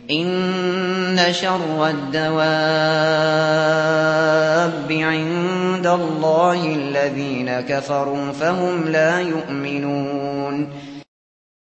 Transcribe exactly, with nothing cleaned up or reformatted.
إِنَّ شَرَّ الدَّوَابِّ عِندَ اللَّهِ الَّذِينَ كَفَرُوا فَهُمْ لَا يُؤْمِنُونَ